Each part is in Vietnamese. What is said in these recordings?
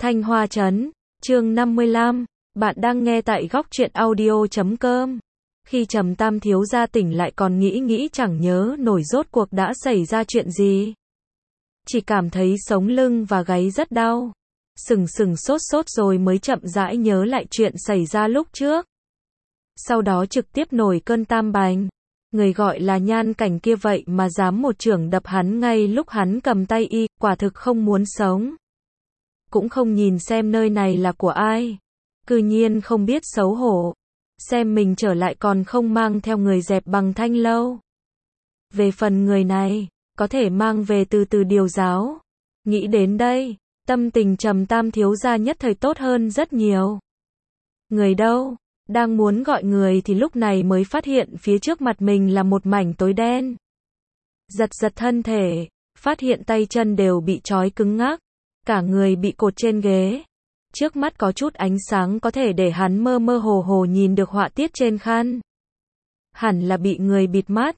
Thanh Hoa Trấn, chương 55, bạn đang nghe tại góc truyện audio.com. Khi Trầm Tam thiếu gia tỉnh lại còn nghĩ chẳng nhớ nổi rốt cuộc đã xảy ra chuyện gì. Chỉ cảm thấy sống lưng và gáy rất đau. Sừng sốt rồi mới chậm rãi nhớ lại chuyện xảy ra lúc trước. Sau đó trực tiếp nổi cơn tam bành. Người gọi là Nhan Cảnh kia vậy mà dám một chưởng đập hắn ngay lúc hắn cầm tay y, quả thực không muốn sống. Cũng không nhìn xem nơi này là của ai. Cư nhiên không biết xấu hổ. Xem mình trở lại còn không mang theo người dẹp bằng thanh lâu. Về phần người này, có thể mang về từ từ điều giáo. Nghĩ đến đây, tâm tình Trầm Tam thiếu gia nhất thời tốt hơn rất nhiều. Người đâu? Đang muốn gọi người thì lúc này mới phát hiện phía trước mặt mình là một mảnh tối đen. Giật thân thể, phát hiện tay chân đều bị trói cứng ngắc, cả người bị cột trên ghế. Trước mắt có chút ánh sáng có thể để hắn mơ hồ nhìn được họa tiết trên khăn. Hẳn là bị người bịt mắt.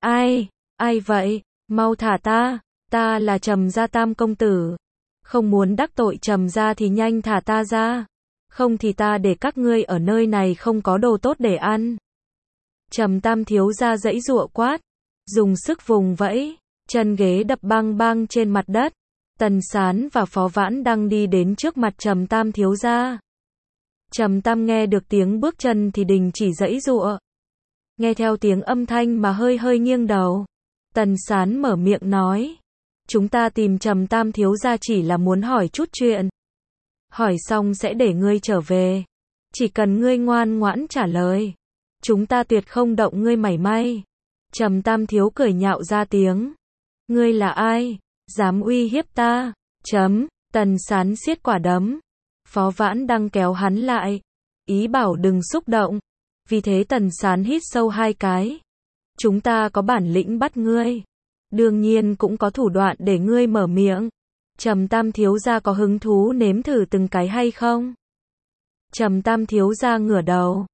Ai vậy? Mau thả ta là Trầm gia tam công tử. Không muốn đắc tội Trầm gia thì nhanh thả ta ra. Không thì ta để các ngươi ở nơi này không có đồ tốt để ăn. Trầm Tam thiếu gia giãy giụa quát, dùng sức vùng vẫy, chân ghế đập bang trên mặt đất. Tần Sán và Phó Vãn Đăng đi đến trước mặt Trầm Tam thiếu gia. Trầm Tam nghe được tiếng bước chân thì đình chỉ giãy giụa. Nghe theo tiếng âm thanh mà hơi nghiêng đầu. Tần Sán mở miệng nói, chúng ta tìm Trầm Tam thiếu gia chỉ là muốn hỏi chút chuyện. Hỏi xong sẽ để ngươi trở về. Chỉ cần ngươi ngoan ngoãn trả lời, chúng ta tuyệt không động ngươi mảy may. Trầm Tam thiếu cười nhạo ra tiếng. Ngươi là ai? Dám uy hiếp ta? Tần Sán siết quả đấm. Phó Vãn Đăng kéo hắn lại, ý bảo đừng xúc động. Vì thế Tần Sán hít sâu 2 cái. Chúng ta có bản lĩnh bắt ngươi. Đương nhiên cũng có thủ đoạn để ngươi mở miệng. Trầm Tam thiếu gia có hứng thú nếm thử từng cái hay không? Trầm Tam thiếu gia ngửa đầu.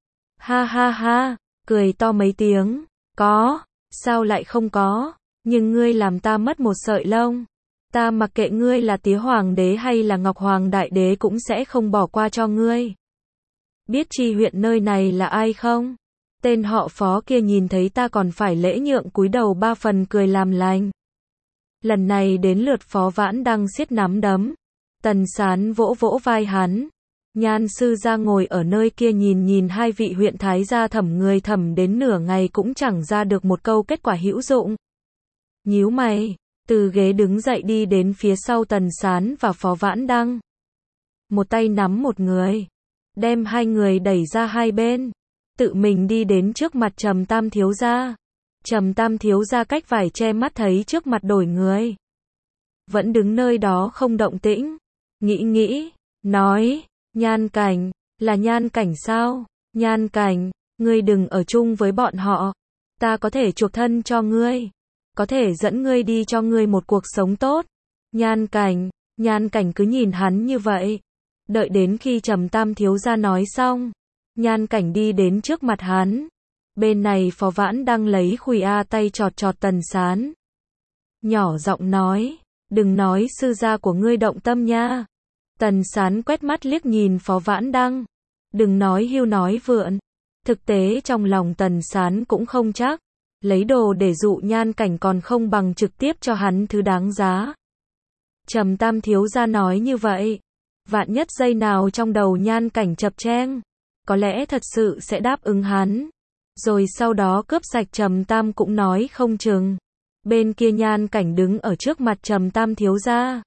Ha, cười to mấy tiếng. Có, sao lại không có? Nhưng ngươi làm ta mất một sợi lông. Ta mặc kệ ngươi là Tía Hoàng đế hay là Ngọc Hoàng đại đế cũng sẽ không bỏ qua cho ngươi. Biết Tri huyện nơi này là ai không? Tên họ Phó kia nhìn thấy ta còn phải lễ nhượng cúi đầu 3 phần cười làm lành. Lần này đến lượt Phó Vãn Đăng siết nắm đấm. Tần Sán vỗ vai hắn. Nhan sư gia ngồi ở nơi kia nhìn 2 vị huyện thái gia thẩm đến nửa ngày cũng chẳng ra được một câu kết quả hữu dụng. Nhíu mày, từ ghế đứng dậy đi đến phía sau Tần Sán và Phó Vãn Đăng. Một tay nắm một người, đem 2 người đẩy ra hai bên, tự mình đi đến trước mặt Trầm Tam thiếu gia. Trầm Tam thiếu gia cách vải che mắt thấy trước mặt đổi người. Vẫn đứng nơi đó không động tĩnh. Nghĩ, nói, Nhan Cảnh, là Nhan Cảnh sao? Nhan Cảnh, ngươi đừng ở chung với bọn họ. Ta có thể chuộc thân cho ngươi. Có thể dẫn ngươi đi cho ngươi một cuộc sống tốt. Nhan Cảnh cứ nhìn hắn như vậy. Đợi đến khi Trầm Tam thiếu gia nói xong, Nhan Cảnh đi đến trước mặt hắn. Bên này Phó Vãn Đăng lấy khuỷu tay chọt Tần Sán. Nhỏ giọng nói, đừng nói sư gia của ngươi động tâm nha. Tần Sán quét mắt liếc nhìn Phó Vãn Đăng. Đừng nói hưu nói vượn. Thực tế trong lòng Tần Sán cũng không chắc. Lấy đồ để dụ Nhan Cảnh còn không bằng trực tiếp cho hắn thứ đáng giá. Trầm Tam thiếu gia nói như vậy. Vạn nhất giây nào trong đầu Nhan Cảnh chập cheng, có lẽ thật sự sẽ đáp ứng hắn. Rồi sau đó cướp sạch Trầm Tam cũng nói không chừng. Bên kia Nhan Cảnh đứng ở trước mặt Trầm Tam thiếu gia.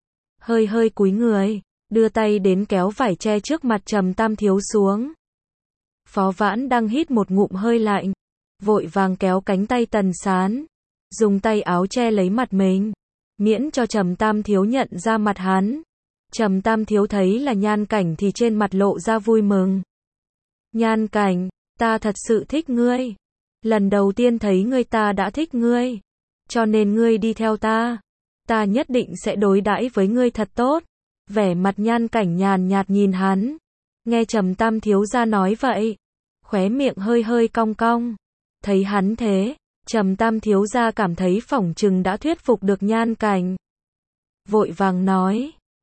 Hơi cúi người, đưa tay đến kéo vải che trước mặt Trầm Tam thiếu xuống. Phó Vãn Đăng hít một ngụm hơi lạnh, vội vàng kéo cánh tay Tần Sán, dùng tay áo che lấy mặt mình, miễn cho Trầm Tam thiếu nhận ra mặt hắn. Trầm Tam thiếu thấy là Nhan Cảnh thì trên mặt lộ ra vui mừng. Nhan Cảnh, ta thật sự thích ngươi. Lần đầu tiên thấy ngươi ta đã thích ngươi. Cho nên ngươi đi theo ta. Ta nhất định sẽ đối đãi với ngươi thật tốt. Vẻ mặt Nhan Cảnh nhàn nhạt nhìn hắn. Nghe Trầm Tam thiếu gia nói vậy, khóe miệng hơi cong. Thấy hắn thế, Trầm Tam thiếu gia cảm thấy phỏng chừng đã thuyết phục được Nhan Cảnh. Vội vàng nói,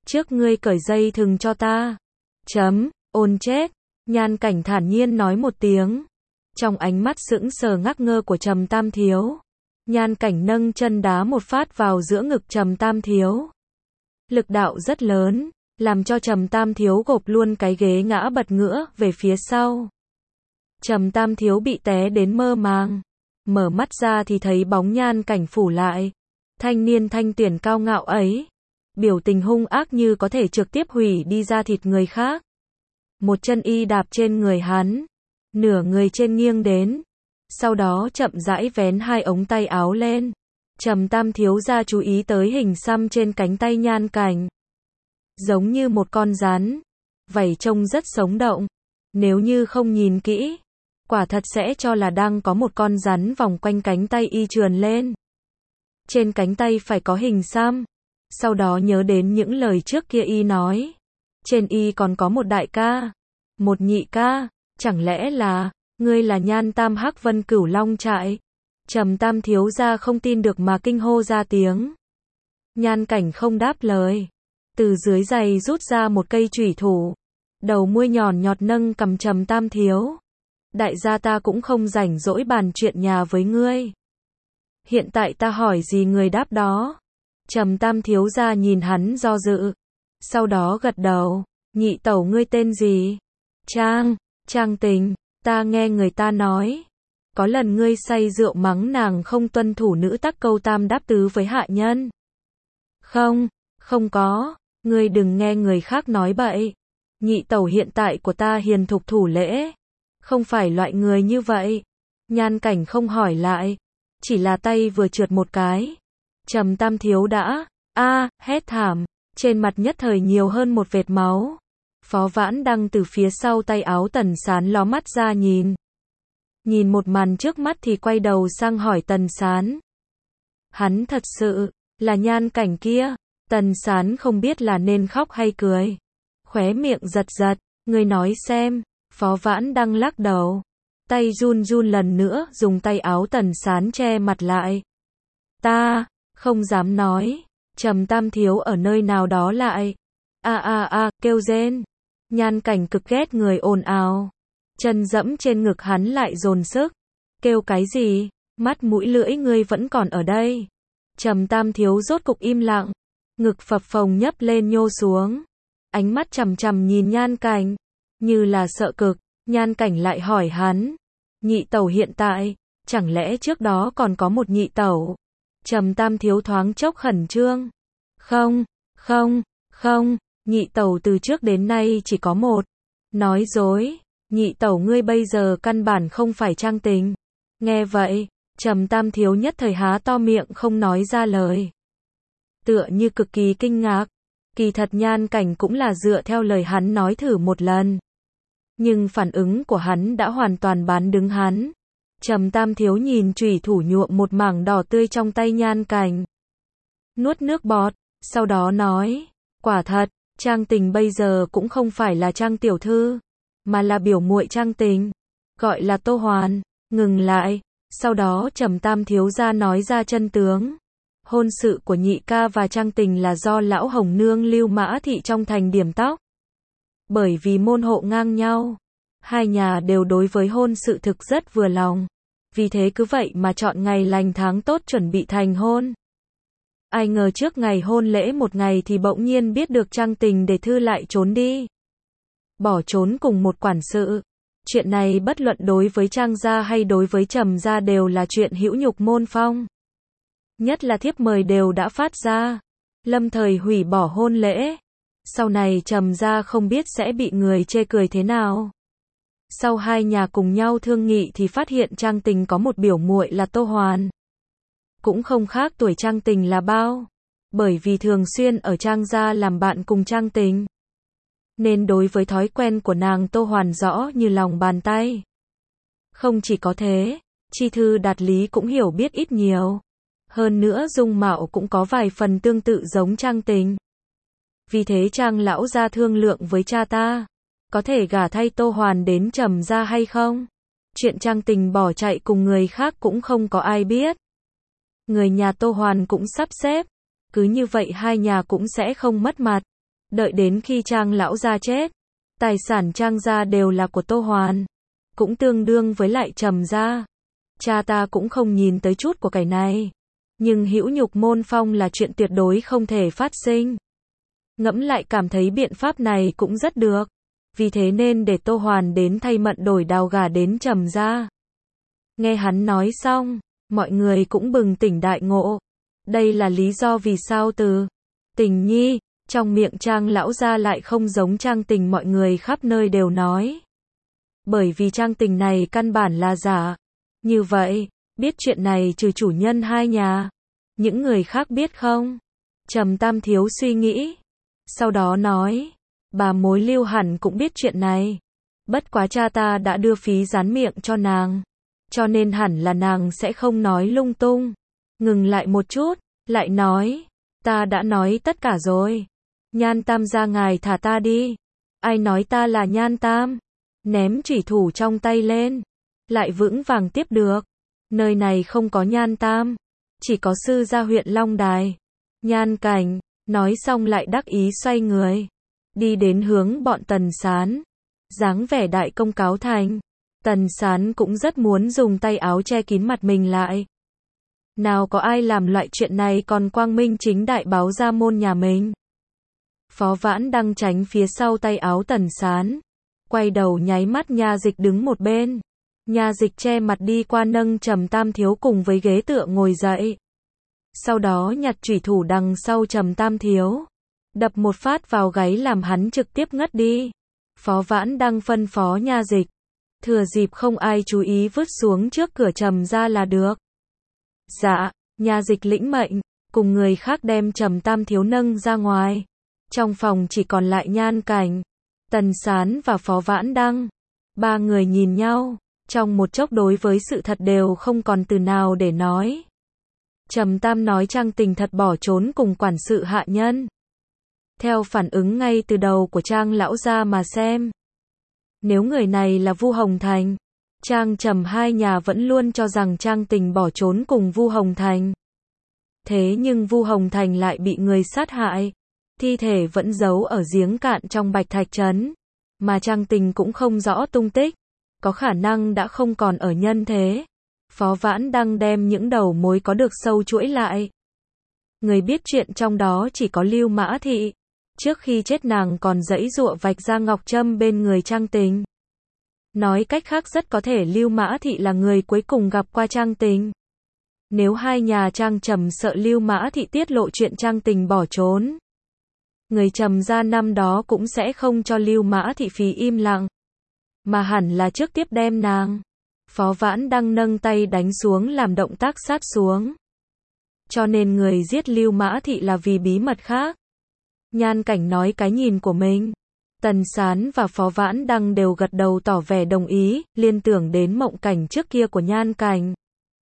Trước ngươi cởi dây thừng cho ta. Ôn chết. Nhan Cảnh thản nhiên nói một tiếng. Trong ánh mắt sững sờ ngắc ngơ của Trầm Tam Thiếu, Nhan Cảnh nâng chân đá một phát vào giữa ngực Trầm Tam Thiếu. Lực đạo rất lớn, làm cho Trầm Tam Thiếu gộp luôn cái ghế ngã bật ngửa về phía sau. Trầm Tam Thiếu bị té đến mơ màng, mở mắt ra thì thấy bóng Nhan Cảnh phủ lại. Thanh niên thanh tuyển cao ngạo ấy, biểu tình hung ác như có thể trực tiếp hủy đi da thịt người khác. Một chân y đạp trên người hắn, nửa người trên nghiêng đến, sau đó chậm rãi vén hai ống tay áo lên. Trầm Tam Thiếu gia chú ý tới hình xăm trên cánh tay Nhan Cảnh. Giống như một con rắn, vảy trông rất sống động. Nếu như không nhìn kỹ, quả thật sẽ cho là đang có một con rắn vòng quanh cánh tay y trườn lên. Trên cánh tay phải có hình xăm. Sau đó nhớ đến những lời trước kia y nói. Trên y còn có một đại ca, một nhị ca, chẳng lẽ là, ngươi là Nhan Tam Hắc Vân Cửu Long Trại? Trầm Tam Thiếu gia không tin được mà kinh hô ra tiếng. Nhan Cảnh không đáp lời, từ dưới giày rút ra một cây chủy thủ, đầu môi nhọn nhọt nâng cầm Trầm Tam Thiếu. Đại gia ta cũng không rảnh rỗi bàn chuyện nhà với ngươi. Hiện tại ta hỏi gì người đáp đó. Trầm Tam Thiếu gia nhìn hắn do dự, sau đó gật đầu. Nhị tẩu ngươi tên gì? Trang Tình. Ta nghe người ta nói, có lần ngươi say rượu mắng nàng không tuân thủ nữ tắc câu tam đáp tứ với hạ nhân. Không có, ngươi đừng nghe người khác nói bậy. Nhị tẩu hiện tại của ta hiền thục thủ lễ, không phải loại người như vậy. Nhan Cảnh không hỏi lại, chỉ là tay vừa trượt một cái. Trầm Tam Thiếu đã, hét thảm, trên mặt nhất thời nhiều hơn một vệt máu. Phó Vãn Đăng từ phía sau tay áo Tần Sán ló mắt ra nhìn. Nhìn một màn trước mắt thì quay đầu sang hỏi Tần Sán. Hắn thật sự là Nhan Cảnh kia? Tần Sán không biết là nên khóc hay cười. Khóe miệng giật giật, ngươi nói xem. Phó Vãn Đăng lắc đầu. Tay run run lần nữa dùng tay áo Tần Sán che mặt lại. Ta không dám nói. Trầm Tam Thiếu ở nơi nào đó lại. Kêu rên. Nhan Cảnh cực ghét người ồn ào. Chân dẫm trên ngực hắn lại dồn sức. Kêu cái gì? Mắt mũi lưỡi ngươi vẫn còn ở đây. Trầm Tam Thiếu rốt cục im lặng. Ngực phập phồng nhấp lên nhô xuống. Ánh mắt chằm chằm nhìn Nhan Cảnh, như là sợ cực. Nhan Cảnh lại hỏi hắn. Nhị tẩu hiện tại, chẳng lẽ trước đó còn có một nhị tẩu? Trầm Tam Thiếu thoáng chốc khẩn trương. Không, nhị tẩu từ trước đến nay chỉ có một. Nói dối, nhị tẩu ngươi bây giờ căn bản không phải Trang Tình. Nghe vậy, Trầm Tam Thiếu nhất thời há to miệng không nói ra lời. Tựa như cực kỳ kinh ngạc. Kỳ thật Nhan Cảnh cũng là dựa theo lời hắn nói thử một lần. Nhưng phản ứng của hắn đã hoàn toàn bán đứng hắn. Trầm Tam Thiếu nhìn chủy thủ nhuộm một mảng đỏ tươi trong tay Nhan Cảnh. Nuốt nước bọt, sau đó nói, quả thật, Trang Tình bây giờ cũng không phải là Trang tiểu thư, mà là biểu muội Trang Tình, gọi là Tô Hoàn. Ngừng lại, sau đó Trầm Tam Thiếu gia nói ra chân tướng. Hôn sự của nhị ca và Trang Tình là do lão Hồng Nương Lưu Mã Thị trong thành điểm tóc. Bởi vì môn hộ ngang nhau, hai nhà đều đối với hôn sự thực rất vừa lòng. Vì thế cứ vậy mà chọn ngày lành tháng tốt chuẩn bị thành hôn. Ai ngờ trước ngày hôn lễ một ngày thì bỗng nhiên biết được Trang Tình để thư lại trốn đi. Bỏ trốn cùng một quản sự. Chuyện này bất luận đối với Trang gia hay đối với Trầm gia đều là chuyện hữu nhục môn phong. Nhất là thiếp mời đều đã phát ra, lâm thời hủy bỏ hôn lễ. Sau này Trầm gia không biết sẽ bị người chê cười thế nào. Sau hai nhà cùng nhau thương nghị thì phát hiện Trang Tình có một biểu muội là Tô Hoàn. Cũng không khác tuổi Trang Tình là bao. Bởi vì thường xuyên ở Trang gia làm bạn cùng Trang Tình, nên đối với thói quen của nàng Tô Hoàn rõ như lòng bàn tay. Không chỉ có thế, chi thư đạt lý cũng hiểu biết ít nhiều. Hơn nữa dung mạo cũng có vài phần tương tự giống Trang Tình. Vì thế Trang lão gia thương lượng với cha ta, có thể gả thay Tô Hoàn đến Trầm gia hay không? Chuyện Trang Tình bỏ chạy cùng người khác cũng không có ai biết. Người nhà Tô Hoàn cũng sắp xếp, cứ như vậy hai nhà cũng sẽ không mất mặt. Đợi đến khi Trang lão gia chết, tài sản Trang gia đều là của Tô Hoàn, cũng tương đương với lại Trầm gia. Cha ta cũng không nhìn tới chút của cái này, nhưng hữu nhục môn phong là chuyện tuyệt đối không thể phát sinh. Ngẫm lại cảm thấy biện pháp này cũng rất được, vì thế nên để Tô Hoàn đến thay Mận Đổi Đào gả đến Trầm gia. Nghe hắn nói xong, mọi người cũng bừng tỉnh đại ngộ. Đây là lý do vì sao từ Tình Nhi trong miệng Trang lão gia lại không giống Trang Tình mọi người khắp nơi đều nói. Bởi vì Trang Tình này căn bản là giả. Như vậy, biết chuyện này trừ chủ nhân hai nhà, những người khác biết không? Trầm Tam Thiếu suy nghĩ, sau đó nói, bà mối Lưu hẳn cũng biết chuyện này. Bất quá cha ta đã đưa phí dán miệng cho nàng, cho nên hẳn là nàng sẽ không nói lung tung. Ngừng lại một chút, lại nói, ta đã nói tất cả rồi. Nhan Tam gia ngài thả ta đi. Ai nói ta là Nhan Tam? Ném chủy thủ trong tay lên, lại vững vàng tiếp được. Nơi này không có Nhan Tam, chỉ có sư gia huyện Long Đài. Nhan Cảnh, nói xong lại đắc ý xoay người, đi đến hướng bọn Tần Sán, dáng vẻ đại công cáo thành. Tần Sán cũng rất muốn dùng tay áo che kín mặt mình lại. Nào có ai làm loại chuyện này còn quang minh chính đại báo ra môn nhà mình. Phó Vãn đang tránh phía sau tay áo Tần Sán, quay đầu nháy mắt Nha Dịch đứng một bên. Nha Dịch che mặt đi qua nâng Trầm Tam Thiếu cùng với ghế tựa ngồi dậy. Sau đó nhặt chủy thủ đằng sau Trầm Tam Thiếu, đập một phát vào gáy làm hắn trực tiếp ngất đi. Phó Vãn đang phân phó Nha Dịch, thừa dịp không ai chú ý vứt xuống trước cửa Trầm ra là được. Dạ, Nha Dịch lĩnh mệnh, cùng người khác đem Trầm Tam Thiếu nâng ra ngoài. Trong phòng chỉ còn lại Nhan Cảnh, Tần Sán và Phó Vãn Đăng. Ba người nhìn nhau, trong một chốc đối với sự thật đều không còn từ nào để nói. Trầm Tam nói Trang Tình thật bỏ trốn cùng quản sự hạ nhân. Theo phản ứng ngay từ đầu của Trang lão gia mà xem, nếu người này là Vu Hồng Thành, Trang Trầm hai nhà vẫn luôn cho rằng Trang Tình bỏ trốn cùng Vu Hồng Thành. Thế nhưng Vu Hồng Thành lại bị người sát hại, thi thể vẫn giấu ở giếng cạn trong Bạch Thạch Trấn, mà Trang Tình cũng không rõ tung tích, có khả năng đã không còn ở nhân thế. Phó Vãn đang đem những đầu mối có được sâu chuỗi lại. Người biết chuyện trong đó chỉ có Lưu Mã Thị. Trước khi chết nàng còn giãy giụa vạch ra ngọc trâm bên người Trang Tình. Nói cách khác rất có thể Lưu Mã Thị là người cuối cùng gặp qua Trang Tình. Nếu hai nhà Trang Trầm sợ Lưu Mã Thị tiết lộ chuyện Trang Tình bỏ trốn, người Trầm gia năm đó cũng sẽ không cho Lưu Mã Thị phí im lặng, mà hẳn là trước tiếp đem nàng. Phó Vãn đang nâng tay đánh xuống làm động tác sát xuống. Cho nên người giết Lưu Mã Thị là vì bí mật khác. Nhan Cảnh nói cái nhìn của mình. Tần Sán và Phó Vãn Đăng đều gật đầu tỏ vẻ đồng ý, liên tưởng đến mộng cảnh trước kia của Nhan Cảnh.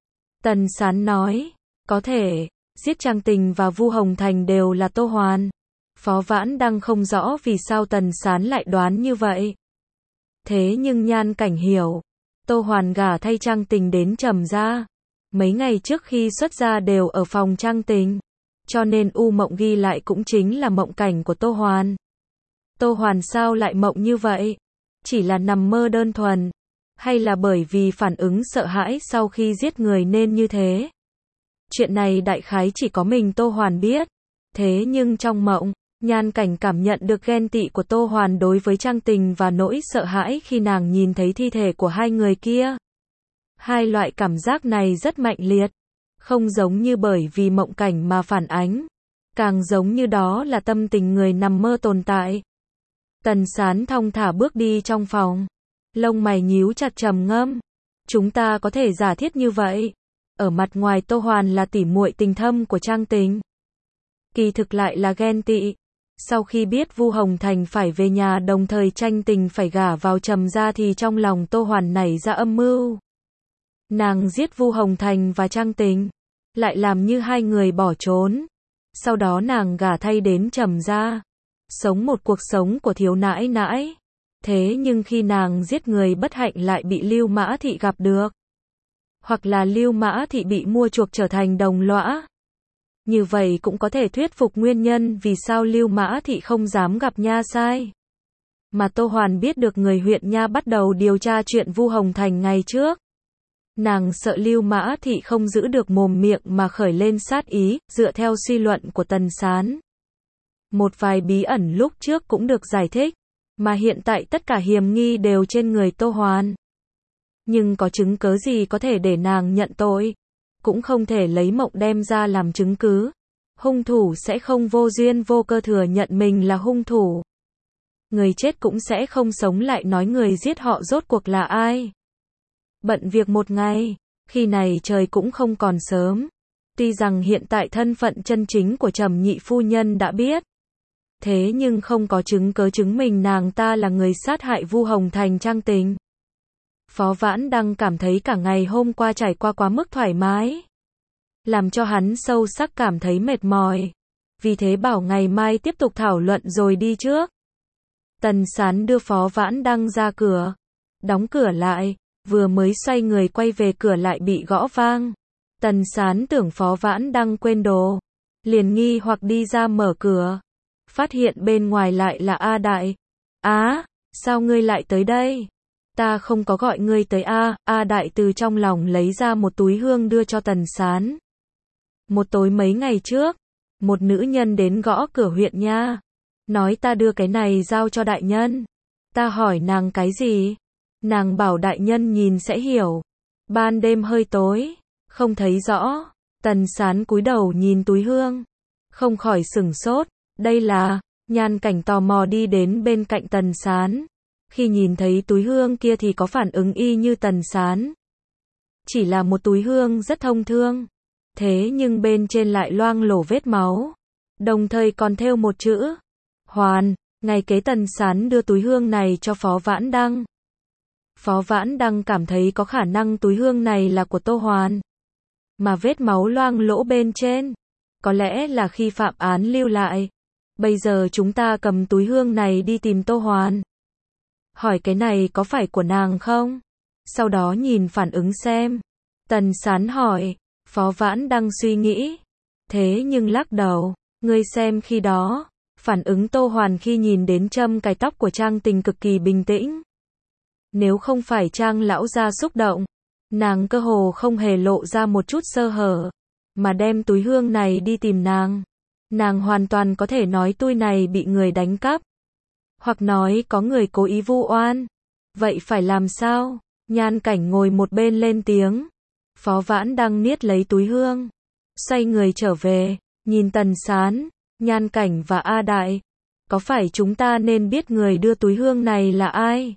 Tần Sán nói, có thể, giết Trang Tình và Vu Hồng Thành đều là Tô Hoàn. Phó Vãn Đăng không rõ vì sao Tần Sán lại đoán như vậy. Thế nhưng Nhan Cảnh hiểu, Tô Hoàn gả thay Trang Tình đến Trầm gia. Mấy ngày trước khi xuất gia đều ở phòng Trang Tình, cho nên u mộng ghi lại cũng chính là mộng cảnh của Tô Hoàn. Tô Hoàn sao lại mộng như vậy? Chỉ là nằm mơ đơn thuần, hay là bởi vì phản ứng sợ hãi sau khi giết người nên như thế? Chuyện này đại khái chỉ có mình Tô Hoàn biết. Thế nhưng trong mộng, Nhan Cảnh cảm nhận được ghen tị của Tô Hoàn đối với Trang Tình và nỗi sợ hãi khi nàng nhìn thấy thi thể của hai người kia. Hai loại cảm giác này rất mạnh liệt, không giống như bởi vì mộng cảnh mà phản ánh, càng giống như đó là tâm tình người nằm mơ tồn tại. Tần Sán thong thả bước đi trong phòng, lông mày nhíu chặt trầm ngâm. Chúng ta có thể giả thiết như vậy, ở mặt ngoài Tô Hoàn là tỉ muội tình thâm của Trang Tình, kỳ thực lại là ghen tị. Sau khi biết Vu Hồng Thành phải về nhà đồng thời Trang Tình phải gả vào Trầm gia thì trong lòng Tô Hoàn nảy ra âm mưu. Nàng giết Vu Hồng Thành và Trang Tình, lại làm như hai người bỏ trốn. Sau đó nàng gả thay đến Trầm gia, sống một cuộc sống của thiếu nãi nãi. Thế nhưng khi nàng giết người bất hạnh lại bị Lưu Mã Thị gặp được. Hoặc là Lưu Mã Thị bị mua chuộc trở thành đồng lõa. Như vậy cũng có thể thuyết phục nguyên nhân vì sao Lưu Mã Thị không dám gặp Nha sai. Mà Tô Hoàn biết được người huyện Nha bắt đầu điều tra chuyện Vu Hồng Thành ngày trước. Nàng sợ Lưu Mã Thị không giữ được mồm miệng mà khởi lên sát ý, dựa theo suy luận của Tần Sán. Một vài bí ẩn lúc trước cũng được giải thích, mà hiện tại tất cả hiềm nghi đều trên người Tô Hoàn. Nhưng có chứng cớ gì có thể để nàng nhận tội? Cũng không thể lấy Mộng đem ra làm chứng cứ. Hung thủ sẽ không vô duyên vô cơ thừa nhận mình là hung thủ. Người chết cũng sẽ không sống lại nói người giết họ rốt cuộc là ai. Bận việc một ngày, khi này trời cũng không còn sớm. Tuy rằng hiện tại thân phận chân chính của Trầm nhị phu nhân đã biết. Thế nhưng không có chứng cớ chứng minh nàng ta là người sát hại Vu Hồng Thành Trang Tình. Phó Vãn Đăng cảm thấy cả ngày hôm qua trải qua quá mức thoải mái. Làm cho hắn sâu sắc cảm thấy mệt mỏi. Vì thế bảo ngày mai tiếp tục thảo luận rồi đi trước. Tần Sán đưa Phó Vãn Đăng ra cửa. Đóng cửa lại, vừa mới xoay người quay về cửa lại bị gõ vang. Tần Sán tưởng Phó Vãn Đăng quên đồ. Liền nghi hoặc đi ra mở cửa. Phát hiện bên ngoài lại là A Đại. Á, sao ngươi lại tới đây? Ta không có gọi ngươi tới A. A Đại từ trong lòng lấy ra một túi hương đưa cho Tần Sán. Một tối mấy ngày trước, một nữ nhân đến gõ cửa huyện Nha. Nói ta đưa cái này giao cho đại nhân. Ta hỏi nàng cái gì? Nàng bảo đại nhân nhìn sẽ hiểu. Ban đêm hơi tối, không thấy rõ. Tần Sán cúi đầu nhìn túi hương. Không khỏi sửng sốt. Đây là, Nhan Cảnh tò mò đi đến bên cạnh Tần Sán. Khi nhìn thấy túi hương kia thì có phản ứng y như Tần Sán. Chỉ là một túi hương rất thông thường. Thế nhưng bên trên lại loang lổ vết máu. Đồng thời còn thêu một chữ. Hoàn. Ngày kế Tần Sán đưa túi hương này cho Phó Vãn Đăng. Phó Vãn Đăng cảm thấy có khả năng túi hương này là của Tô Hoàn. Mà vết máu loang lỗ bên trên. Có lẽ là khi phạm án lưu lại. Bây giờ chúng ta cầm túi hương này đi tìm Tô Hoàn. Hỏi cái này có phải của nàng không? Sau đó nhìn phản ứng xem. Tần Sán hỏi. Phó Vãn Đăng suy nghĩ. Thế nhưng lắc đầu. Ngươi xem khi đó. Phản ứng Tô Hoàn khi nhìn đến châm cài tóc của Trang Tình cực kỳ bình tĩnh. Nếu không phải Trang lão gia xúc động. Nàng cơ hồ không hề lộ ra một chút sơ hở. Mà đem túi hương này đi tìm nàng. Nàng hoàn toàn có thể nói túi này bị người đánh cắp. Hoặc nói có người cố ý vu oan. Vậy phải làm sao? Nhan Cảnh ngồi một bên lên tiếng. Phó Vãn Đăng niết lấy túi hương. Xoay người trở về. Nhìn Tần Sán, Nhan Cảnh và A Đại. Có phải chúng ta nên biết người đưa túi hương này là ai?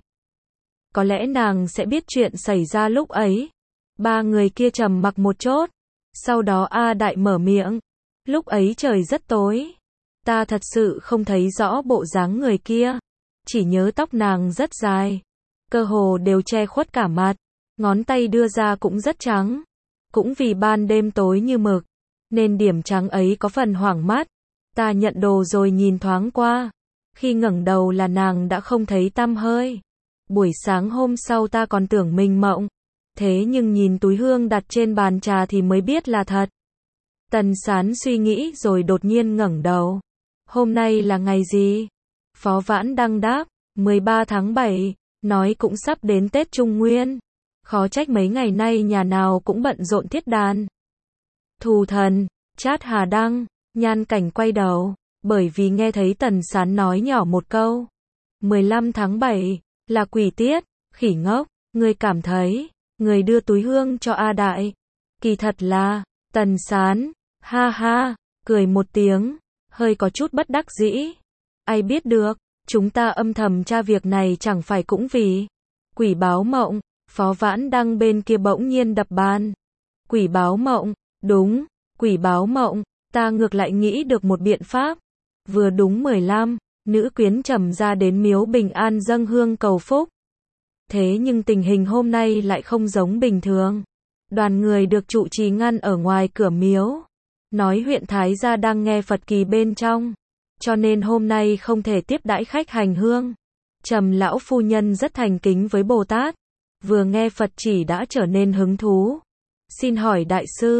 Có lẽ nàng sẽ biết chuyện xảy ra lúc ấy. Ba người kia trầm mặc một chốc. Sau đó A Đại mở miệng. Lúc ấy trời rất tối. Ta thật sự không thấy rõ bộ dáng người kia. Chỉ nhớ tóc nàng rất dài. Cơ hồ đều che khuất cả mặt. Ngón tay đưa ra cũng rất trắng. Cũng vì ban đêm tối như mực. Nên điểm trắng ấy có phần hoảng mắt. Ta nhận đồ rồi nhìn thoáng qua. Khi ngẩng đầu là nàng đã không thấy tăm hơi. Buổi sáng hôm sau ta còn tưởng mình mộng. Thế nhưng nhìn túi hương đặt trên bàn trà thì mới biết là thật. Tần Sán suy nghĩ rồi đột nhiên ngẩng đầu. Hôm nay là ngày gì? Phó Vãn Đăng đáp, 13 tháng 7, nói cũng sắp đến Tết Trung Nguyên. Khó trách mấy ngày nay nhà nào cũng bận rộn thiết đàn. Thù thần, Chát Hà Đăng, Nhan Cảnh quay đầu, bởi vì nghe thấy Tần Sán nói nhỏ một câu. 15 tháng 7, là quỷ tiết, khỉ ngốc, ngươi cảm thấy, người đưa túi hương cho A Đại. Kỳ thật là, Tần Sán, ha ha, cười một tiếng, hơi có chút bất đắc dĩ. Ai biết được, chúng ta âm thầm tra việc này chẳng phải cũng vì quỷ báo mộng. Phó Vãn Đăng bên kia bỗng nhiên đập bàn. Quỷ báo mộng, đúng, quỷ báo mộng, ta ngược lại nghĩ được một biện pháp. Vừa đúng 15, nữ quyến Trầm ra đến miếu Bình An dâng hương cầu phúc. Thế nhưng tình hình hôm nay lại không giống bình thường. Đoàn người được trụ trì ngăn ở ngoài cửa miếu. Nói huyện Thái gia đang nghe Phật kỳ bên trong. Cho nên hôm nay không thể tiếp đãi khách hành hương. Trầm lão phu nhân rất thành kính với Bồ Tát. Vừa nghe Phật chỉ đã trở nên hứng thú. Xin hỏi đại sư,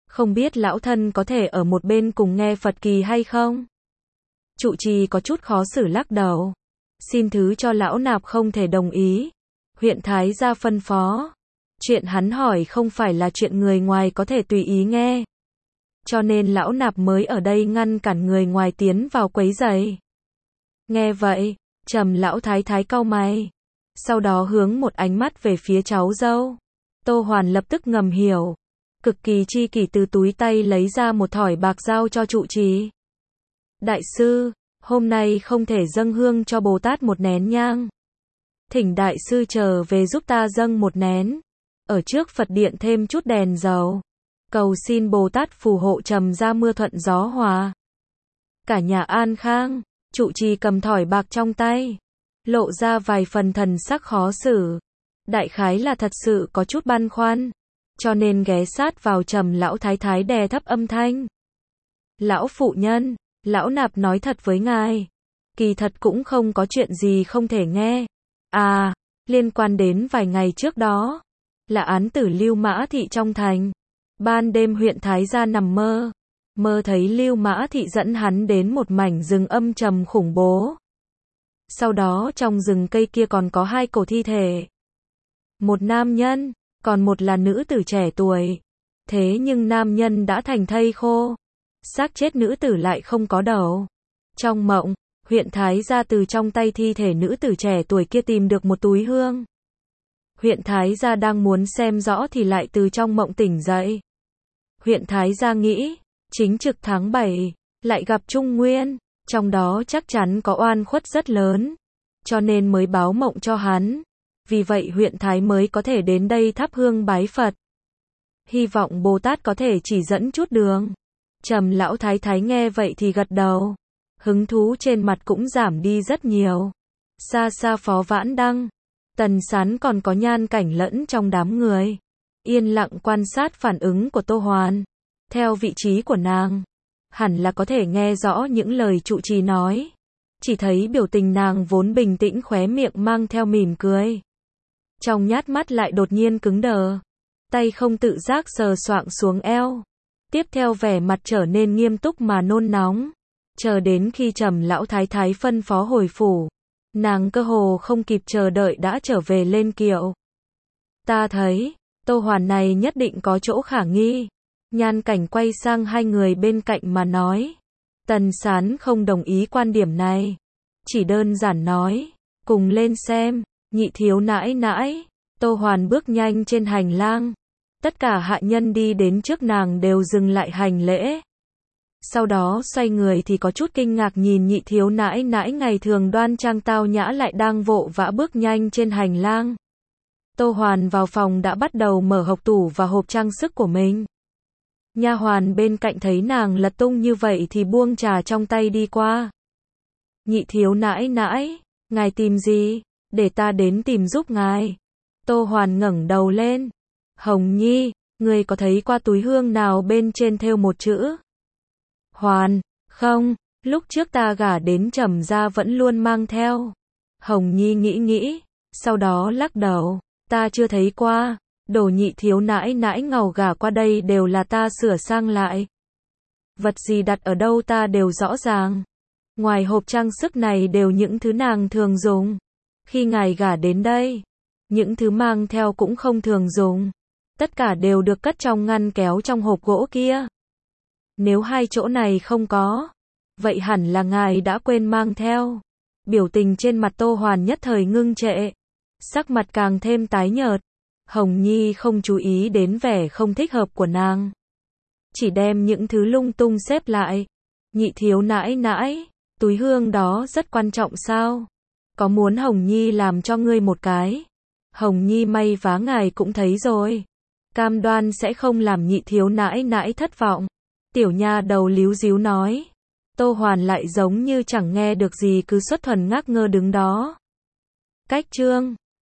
Không biết lão thân có thể ở một bên cùng nghe Phật kỳ hay không? Trụ trì có chút khó xử lắc đầu. Xin thứ cho lão nạp không thể đồng ý. Huyện Thái gia phân phó. Chuyện hắn hỏi không phải là chuyện người ngoài có thể tùy ý nghe. Cho nên lão nạp mới ở đây ngăn cản người ngoài tiến vào quấy rầy. Nghe vậy, Trầm lão thái thái cau mày. Sau đó hướng một ánh mắt về phía cháu dâu. Tô Hoàn lập tức ngầm hiểu. Cực kỳ chi kỷ từ túi tay lấy ra một thỏi bạc giao cho trụ trì. Đại sư, hôm nay không thể dâng hương cho Bồ Tát một nén nhang. Thỉnh đại sư trở về giúp ta dâng một nén. Ở trước Phật điện thêm chút đèn dầu. Cầu xin Bồ Tát phù hộ Trầm ra mưa thuận gió hòa. Cả nhà an khang. Trụ trì cầm thỏi bạc trong tay. Lộ ra vài phần thần sắc khó xử. Đại khái là thật sự có chút băn khoăn. Cho nên ghé sát vào Trầm lão thái thái đè thấp âm thanh. Lão phụ nhân, lão nạp nói thật với ngài. Kỳ thật cũng không có chuyện gì không thể nghe. À, liên quan đến vài ngày trước đó. Là án tử Lưu Mã Thị trong thành. Ban đêm huyện Thái gia nằm mơ. Mơ thấy Lưu Mã Thị dẫn hắn đến một mảnh rừng âm trầm khủng bố. Sau đó trong rừng cây kia còn có hai cổ thi thể. Một nam nhân, còn một là nữ tử trẻ tuổi. Thế nhưng nam nhân đã thành thây khô. Xác chết nữ tử lại không có đầu. Trong mộng, huyện Thái gia từ trong tay thi thể nữ tử trẻ tuổi kia tìm được một túi hương. Huyện Thái gia đang muốn xem rõ thì lại từ trong mộng tỉnh dậy. Huyện Thái gia nghĩ, chính trực tháng 7, lại gặp Trung Nguyên, trong đó chắc chắn có oan khuất rất lớn, cho nên mới báo mộng cho hắn. Vì vậy huyện Thái mới có thể đến đây thắp hương bái Phật. Hy vọng Bồ Tát có thể chỉ dẫn chút đường. Trầm lão thái thái nghe vậy thì gật đầu. Hứng thú trên mặt cũng giảm đi rất nhiều. Xa xa Phó Vãn Đăng, Tần Sán còn có Nhan Cảnh lẫn trong đám người. Yên lặng quan sát phản ứng của Tô Hoàn. Theo vị trí của nàng, hẳn là có thể nghe rõ những lời trụ trì nói. Chỉ thấy biểu tình nàng vốn bình tĩnh khóe miệng mang theo mỉm cười. Trong nhát mắt lại đột nhiên cứng đờ. Tay không tự giác sờ soạng xuống eo. Tiếp theo vẻ mặt trở nên nghiêm túc mà nôn nóng. Chờ đến khi Trầm lão thái thái phân phó hồi phủ. Nàng cơ hồ không kịp chờ đợi đã trở về lên kiệu. Ta thấy, Tô Hoàn này nhất định có chỗ khả nghi. Nhan Cảnh quay sang hai người bên cạnh mà nói. Tần Sán không đồng ý quan điểm này. Chỉ đơn giản nói, cùng lên xem. Nhị thiếu nãi nãi. Tô Hoàn bước nhanh trên hành lang. Tất cả hạ nhân đi đến trước nàng đều dừng lại hành lễ. Sau đó xoay người thì có chút kinh ngạc nhìn nhị thiếu nãi nãi ngày thường đoan trang tao nhã lại đang vội vã bước nhanh trên hành lang. Tô Hoàn vào phòng đã bắt đầu mở hộc tủ và hộp trang sức của mình. Nha hoàn bên cạnh thấy nàng lật tung như vậy thì buông trà trong tay đi qua. Nhị thiếu nãi nãi, ngài tìm gì? Để ta đến tìm giúp ngài. Tô Hoàn ngẩng đầu lên. Hồng Nhi, ngươi có thấy qua túi hương nào bên trên thêu một chữ? Hoàn, không, lúc trước ta gả đến Trầm gia vẫn luôn mang theo. Hồng Nhi nghĩ nghĩ, sau đó lắc đầu, ta chưa thấy qua. Đồ nhị thiếu nãi nãi ngầu gả qua đây đều là ta sửa sang lại. Vật gì đặt ở đâu ta đều rõ ràng. Ngoài hộp trang sức này đều những thứ nàng thường dùng. Khi ngài gả đến đây, những thứ mang theo cũng không thường dùng. Tất cả đều được cất trong ngăn kéo trong hộp gỗ kia. Nếu hai chỗ này không có, vậy hẳn là ngài đã quên mang theo. Biểu tình trên mặt Tô Hoàn nhất thời ngưng trệ. Sắc mặt càng thêm tái nhợt. Hồng Nhi không chú ý đến vẻ không thích hợp của nàng. Chỉ đem những thứ lung tung xếp lại. Nhị thiếu nãi nãi, túi hương đó rất quan trọng sao? Có muốn Hồng Nhi làm cho ngươi một cái? Hồng Nhi may vá ngài cũng thấy rồi. Cam đoan sẽ không làm nhị thiếu nãi nãi thất vọng. Tiểu nha đầu líu díu nói. Tô Hoàn lại giống như chẳng nghe được gì cứ xuất thuần ngác ngơ đứng đó. Cách chương